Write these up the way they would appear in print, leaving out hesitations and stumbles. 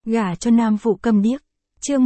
Gả cho nam phụ câm điếc. Chương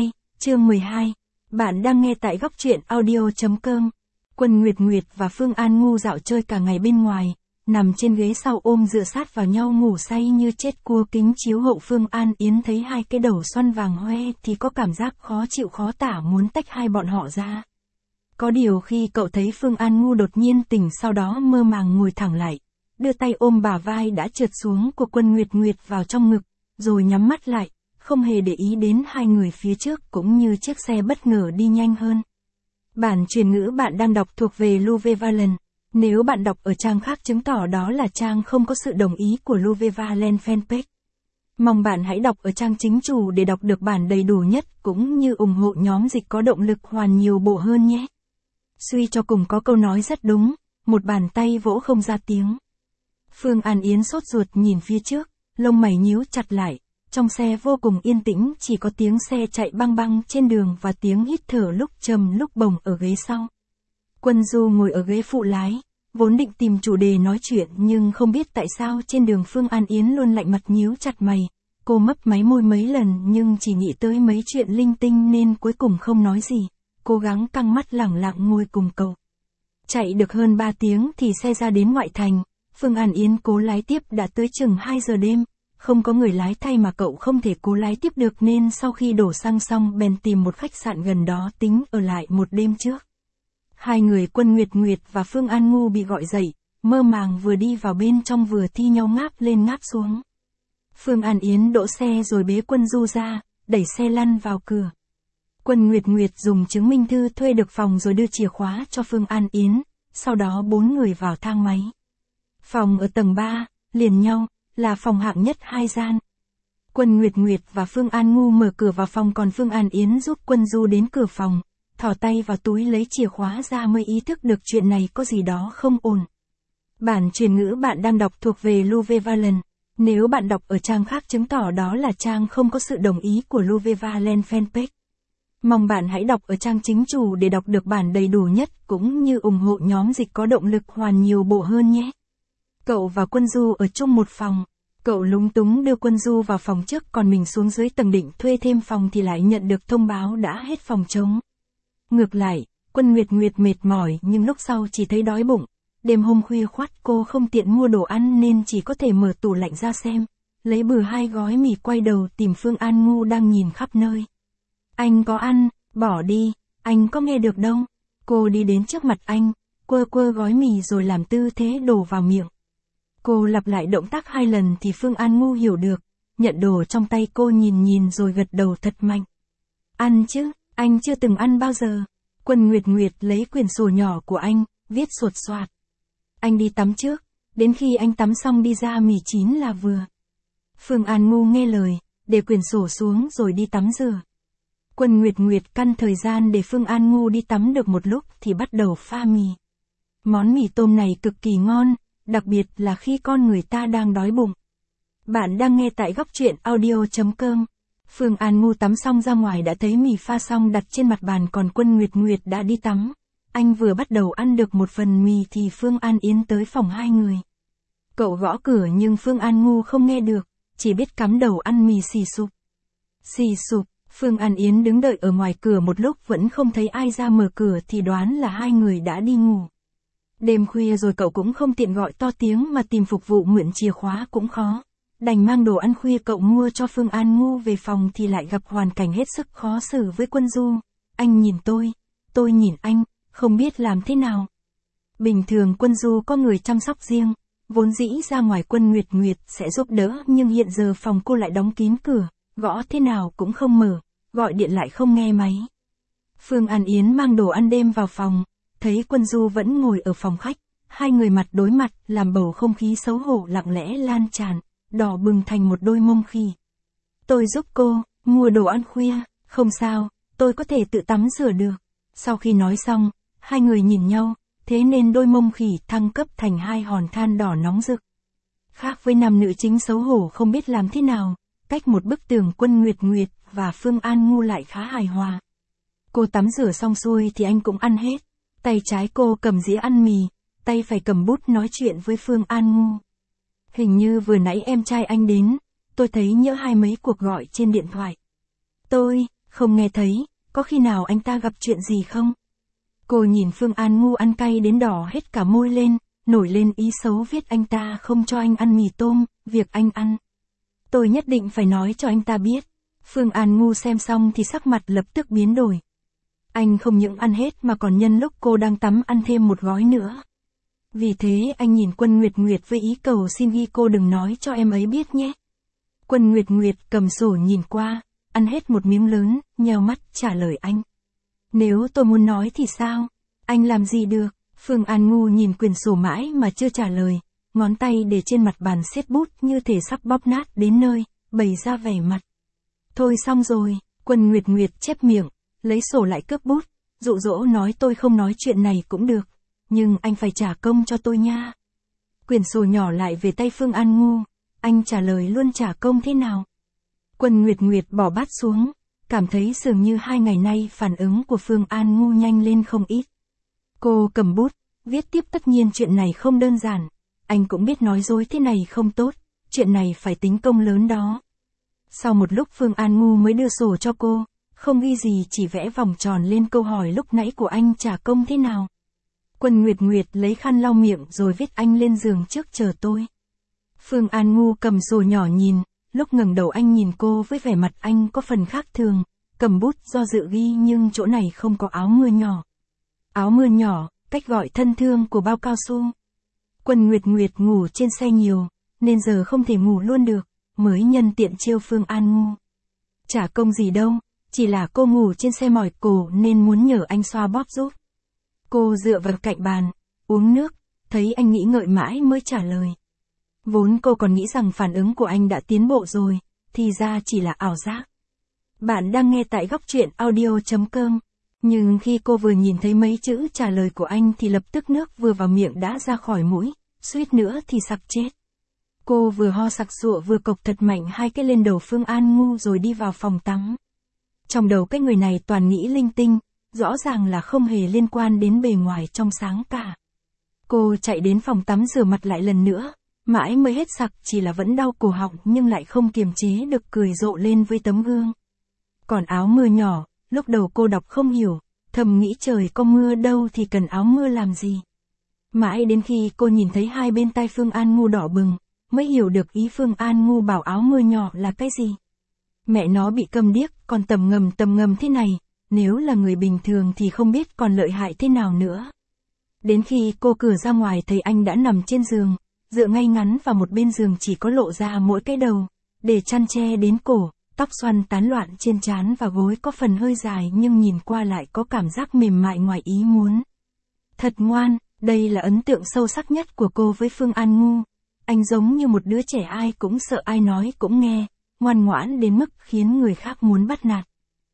12. Bạn đang nghe tại góc truyện audio.com. Quân Nguyệt Nguyệt và Phương An Ngu dạo chơi cả ngày bên ngoài, nằm trên ghế sau ôm dựa sát vào nhau ngủ say như chết cua. Kính chiếu hậu Phương An Yến thấy hai cái đầu xoăn vàng hoe thì có cảm giác khó chịu khó tả, muốn tách hai bọn họ ra. Có điều khi cậu thấy Phương An Ngu đột nhiên tỉnh, sau đó mơ màng ngồi thẳng lại, đưa tay ôm bả vai đã trượt xuống của Quân Nguyệt Nguyệt vào trong ngực, rồi nhắm mắt lại, không hề để ý đến hai người phía trước cũng như chiếc xe bất ngờ đi nhanh hơn. Bản truyền ngữ bạn đang đọc thuộc về Louve Valen. Nếu bạn đọc ở trang khác chứng tỏ đó là trang không có sự đồng ý của Louve Valen fanpage. Mong bạn hãy đọc ở trang chính chủ để đọc được bản đầy đủ nhất cũng như ủng hộ nhóm dịch có động lực hoàn nhiều bộ hơn nhé. Suy cho cùng có câu nói rất đúng, một bàn tay vỗ không ra tiếng. Phương An Yến sốt ruột nhìn phía trước, lông mày nhíu chặt lại. Trong xe vô cùng yên tĩnh, chỉ có tiếng xe chạy băng băng trên đường và tiếng hít thở lúc trầm lúc bổng ở ghế sau. Quân Du ngồi ở ghế phụ lái, vốn định tìm chủ đề nói chuyện nhưng không biết tại sao trên đường Phương An Yến luôn lạnh mặt nhíu chặt mày. Cô mấp máy môi mấy lần nhưng chỉ nghĩ tới mấy chuyện linh tinh nên cuối cùng không nói gì, cố gắng căng mắt lẳng lặng ngồi cùng cậu. Chạy được hơn 3 tiếng thì xe ra đến ngoại thành, Phương An Yến cố lái tiếp đã tới chừng 2 giờ đêm. Không có người lái thay mà cậu không thể cố lái tiếp được nên sau khi đổ xăng xong bèn tìm một khách sạn gần đó tính ở lại một đêm trước. Hai người Quân Nguyệt Nguyệt và Phương An Ngu bị gọi dậy, mơ màng vừa đi vào bên trong vừa thi nhau ngáp lên ngáp xuống. Phương An Yến đỗ xe rồi bế Quân Du ra, đẩy xe lăn vào cửa. Quân Nguyệt Nguyệt dùng chứng minh thư thuê được phòng rồi đưa chìa khóa cho Phương An Yến, sau đó 4 người vào thang máy. Phòng ở tầng 3, liền nhau, là phòng hạng nhất 2 gian. Quân Nguyệt Nguyệt và Phương An Ngu mở cửa vào phòng, còn Phương An Yến giúp Quân Du đến cửa phòng, thò tay vào túi lấy chìa khóa ra mới ý thức được chuyện này có gì đó không ổn. Bản truyền ngữ bạn đang đọc thuộc về Louve Valen. Nếu bạn đọc ở trang khác chứng tỏ đó là trang không có sự đồng ý của Louve Valen fanpage. Mong bạn hãy đọc ở trang chính chủ để đọc được bản đầy đủ nhất cũng như ủng hộ nhóm dịch có động lực hoàn nhiều bộ hơn nhé. Cậu và Quân Du ở chung một phòng. Cậu lúng túng đưa Quân Du vào phòng trước, còn mình xuống dưới tầng định thuê thêm phòng thì lại nhận được thông báo đã hết phòng trống. Ngược lại, Quân Nguyệt Nguyệt mệt mỏi nhưng lúc sau chỉ thấy đói bụng. Đêm hôm khuya khoắt cô không tiện mua đồ ăn nên chỉ có thể mở tủ lạnh ra xem. Lấy bừa 2 gói mì, quay đầu tìm Phương An Ngu đang nhìn khắp nơi. Anh có ăn, bỏ đi, anh có nghe được đâu. Cô đi đến trước mặt anh, quơ quơ gói mì rồi làm tư thế đổ vào miệng. Cô lặp lại động tác 2 lần thì Phương An Ngu hiểu được, nhận đồ trong tay cô nhìn rồi gật đầu thật mạnh. Ăn chứ, anh chưa từng ăn bao giờ. Quân Nguyệt Nguyệt lấy quyển sổ nhỏ của anh, viết xuột xoạt. Anh đi tắm trước, đến khi anh tắm xong đi ra mì chín là vừa. Phương An Ngu nghe lời, để quyển sổ xuống rồi đi tắm rửa. Quân Nguyệt Nguyệt căn thời gian để Phương An Ngu đi tắm được một lúc thì bắt đầu pha mì. Món mì tôm này cực kỳ ngon, đặc biệt là khi con người ta đang đói bụng. Bạn đang nghe tại góc truyện audio.com. Phương An Ngu tắm xong ra ngoài đã thấy mì pha xong đặt trên mặt bàn, còn Quân Nguyệt Nguyệt đã đi tắm. Anh vừa bắt đầu ăn được một phần mì thì Phương An Yến tới phòng hai người. Cậu gõ cửa nhưng Phương An Ngu không nghe được, chỉ biết cắm đầu ăn mì xì sụp. Xì sụp, Phương An Yến đứng đợi ở ngoài cửa một lúc vẫn không thấy ai ra mở cửa thì đoán là hai người đã đi ngủ. Đêm khuya rồi cậu cũng không tiện gọi to tiếng mà tìm phục vụ mượn chìa khóa cũng khó. Đành mang đồ ăn khuya cậu mua cho Phương An Ngu về phòng thì lại gặp hoàn cảnh hết sức khó xử với Quân Du. Anh nhìn tôi nhìn anh, không biết làm thế nào. Bình thường Quân Du có người chăm sóc riêng, vốn dĩ ra ngoài Quân Nguyệt Nguyệt sẽ giúp đỡ nhưng hiện giờ phòng cô lại đóng kín cửa, gõ thế nào cũng không mở, gọi điện lại không nghe máy. Phương An Yến mang đồ ăn đêm vào phòng, thấy Quân Du vẫn ngồi ở phòng khách, hai người mặt đối mặt làm bầu không khí xấu hổ lặng lẽ lan tràn, đỏ bừng thành một đôi mông khỉ. Tôi giúp cô, mua đồ ăn khuya, không sao, tôi có thể tự tắm rửa được. Sau khi nói xong, hai người nhìn nhau, thế nên đôi mông khỉ thăng cấp thành 2 hòn than đỏ nóng rực. Khác với nam nữ chính xấu hổ không biết làm thế nào, cách một bức tường Quân Nguyệt Nguyệt và Phương An Ngu lại khá hài hòa. Cô tắm rửa xong xuôi thì anh cũng ăn hết. Tay trái cô cầm dĩa ăn mì, tay phải cầm bút nói chuyện với Phương An Ngu. Hình như vừa nãy em trai anh đến, tôi thấy nhỡ hai mấy cuộc gọi trên điện thoại. Tôi không nghe thấy, có khi nào anh ta gặp chuyện gì không? Cô nhìn Phương An Ngu ăn cay đến đỏ hết cả môi lên, nổi lên ý xấu viết anh ta không cho anh ăn mì tôm, việc anh ăn. Tôi nhất định phải nói cho anh ta biết. Phương An Ngu xem xong thì sắc mặt lập tức biến đổi. Anh không những ăn hết mà còn nhân lúc cô đang tắm ăn thêm một gói nữa. Vì thế anh nhìn Quân Nguyệt Nguyệt với ý cầu xin ghi cô đừng nói cho em ấy biết nhé. Quân Nguyệt Nguyệt cầm sổ nhìn qua, ăn hết một miếng lớn, nheo mắt trả lời anh. Nếu tôi muốn nói thì sao? Anh làm gì được? Phương An Ngu nhìn quyển sổ mãi mà chưa trả lời, ngón tay để trên mặt bàn siết bút như thể sắp bóp nát đến nơi, bày ra vẻ mặt. Thôi xong rồi, Quân Nguyệt Nguyệt chép miệng, lấy sổ lại cướp bút, dụ dỗ nói tôi không nói chuyện này cũng được, nhưng anh phải trả công cho tôi nha. Quyển sổ nhỏ lại về tay Phương An Ngu, anh trả lời luôn trả công thế nào? Quân Nguyệt Nguyệt bỏ bát xuống, cảm thấy dường như 2 ngày nay phản ứng của Phương An Ngu nhanh lên không ít. Cô cầm bút, viết tiếp tất nhiên chuyện này không đơn giản, anh cũng biết nói dối thế này không tốt, chuyện này phải tính công lớn đó. Sau một lúc Phương An Ngu mới đưa sổ cho cô, không ghi gì chỉ vẽ vòng tròn lên câu hỏi lúc nãy của anh trả công thế nào. Quân Nguyệt Nguyệt lấy khăn lau miệng rồi viết anh lên giường trước chờ tôi. Phương An Ngu cầm sổ nhỏ nhìn, lúc ngẩng đầu anh nhìn cô với vẻ mặt anh có phần khác thường, cầm bút do dự ghi nhưng chỗ này không có áo mưa nhỏ. Áo mưa nhỏ, cách gọi thân thương của bao cao su. Quân Nguyệt Nguyệt ngủ trên xe nhiều, nên giờ không thể ngủ luôn được, mới nhân tiện trêu Phương An Ngu. Trả công gì đâu, chỉ là cô ngủ trên xe mỏi cổ nên muốn nhờ anh xoa bóp giúp. Cô dựa vào cạnh bàn, uống nước, thấy anh nghĩ ngợi mãi mới trả lời. Vốn cô còn nghĩ rằng phản ứng của anh đã tiến bộ rồi, thì ra chỉ là ảo giác. Bạn đang nghe tại góc truyện audio.com. Nhưng khi cô vừa nhìn thấy mấy chữ trả lời của anh thì lập tức nước vừa vào miệng đã ra khỏi mũi, suýt nữa thì sặc chết. Cô vừa ho sặc sụa vừa cộc thật mạnh 2 cái lên đầu Phương An Ngu rồi đi vào phòng tắm. Trong đầu cái người này toàn nghĩ linh tinh, rõ ràng là không hề liên quan đến bề ngoài trong sáng cả. Cô chạy đến phòng tắm rửa mặt lại lần nữa, mãi mới hết sặc, chỉ là vẫn đau cổ họng nhưng lại không kiềm chế được cười rộ lên với tấm gương. Còn áo mưa nhỏ, lúc đầu cô đọc không hiểu, thầm nghĩ trời có mưa đâu thì cần áo mưa làm gì. Mãi đến khi cô nhìn thấy hai bên tai Phương An Ngu đỏ bừng, mới hiểu được ý Phương An Ngu bảo áo mưa nhỏ là cái gì. Mẹ nó bị câm điếc, còn tầm ngầm thế này, nếu là người bình thường thì không biết còn lợi hại thế nào nữa. Đến khi cô cửa ra ngoài thấy anh đã nằm trên giường, dựa ngay ngắn vào một bên giường chỉ có lộ ra mỗi cái đầu, để chăn che đến cổ, tóc xoăn tán loạn trên trán và gối có phần hơi dài nhưng nhìn qua lại có cảm giác mềm mại ngoài ý muốn. Thật ngoan, đây là ấn tượng sâu sắc nhất của cô với Phương An Ngu. Anh giống như một đứa trẻ ai cũng sợ ai nói cũng nghe, ngoan ngoãn đến mức khiến người khác muốn bắt nạt.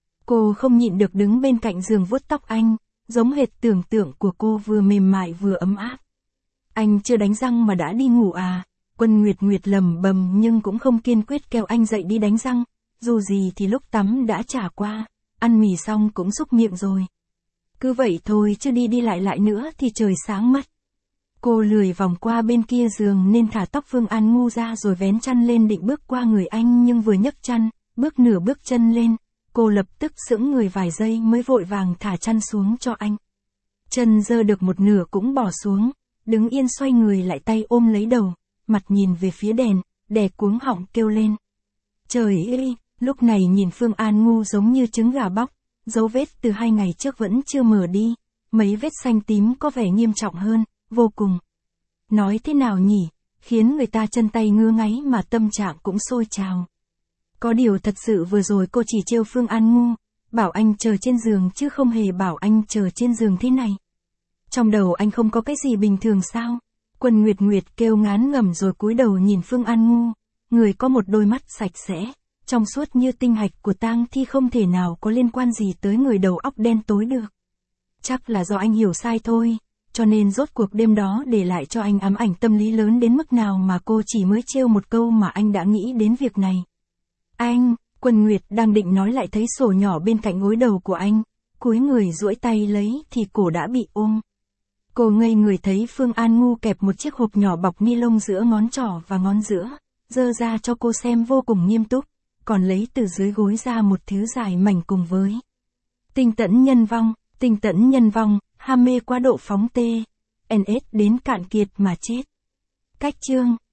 Cô không nhịn được đứng bên cạnh giường vuốt tóc anh, giống hệt tưởng tượng của cô vừa mềm mại vừa ấm áp. Anh chưa đánh răng mà đã đi ngủ à? Quân Nguyệt Nguyệt lầm bầm nhưng cũng không kiên quyết kêu anh dậy đi đánh răng, dù gì thì lúc tắm đã trả qua, ăn mì xong cũng xúc miệng rồi. Cứ vậy thôi chứ đi lại nữa thì trời sáng mất. Cô lười vòng qua bên kia giường nên thả tóc Phương An Ngu ra rồi vén chăn lên định bước qua người anh nhưng vừa nhấc chăn, bước nửa bước chân lên, cô lập tức sững người vài giây mới vội vàng thả chăn xuống cho anh. Chân giơ được một nửa cũng bỏ xuống, đứng yên xoay người lại tay ôm lấy đầu, mặt nhìn về phía đèn, đè cuống họng kêu lên. Trời ơi, lúc này nhìn Phương An Ngu giống như trứng gà bóc, dấu vết từ 2 ngày trước vẫn chưa mờ đi, mấy vết xanh tím có vẻ nghiêm trọng hơn, vô cùng. Nói thế nào nhỉ, khiến người ta chân tay ngứa ngáy mà tâm trạng cũng sôi trào. Có điều thật sự vừa rồi cô chỉ trêu Phương An Ngu, bảo anh chờ trên giường chứ không hề bảo anh chờ trên giường thế này. Trong đầu anh không có cái gì bình thường sao? Quân Nguyệt Nguyệt kêu ngán ngẩm rồi cúi đầu nhìn Phương An Ngu, người có một đôi mắt sạch sẽ, trong suốt như tinh hạch của tang thi không thể nào có liên quan gì tới người đầu óc đen tối được. Chắc là do anh hiểu sai thôi, cho nên rốt cuộc đêm đó để lại cho anh ám ảnh tâm lý lớn đến mức nào mà cô chỉ mới trêu một câu mà anh đã nghĩ đến việc này. Anh, Quân Nguyệt đang định nói lại thấy sổ nhỏ bên cạnh gối đầu của anh, cúi người duỗi tay lấy thì cổ đã bị ôm. Cô ngây người thấy Phương An Ngu kẹp một chiếc hộp nhỏ bọc ni lông giữa ngón trỏ và ngón giữa, dơ ra cho cô xem vô cùng nghiêm túc, còn lấy từ dưới gối ra một thứ dài mảnh cùng với tinh tẫn nhân vong, ham mê quá độ phóng tê, NS đến cạn kiệt mà chết. Cách chương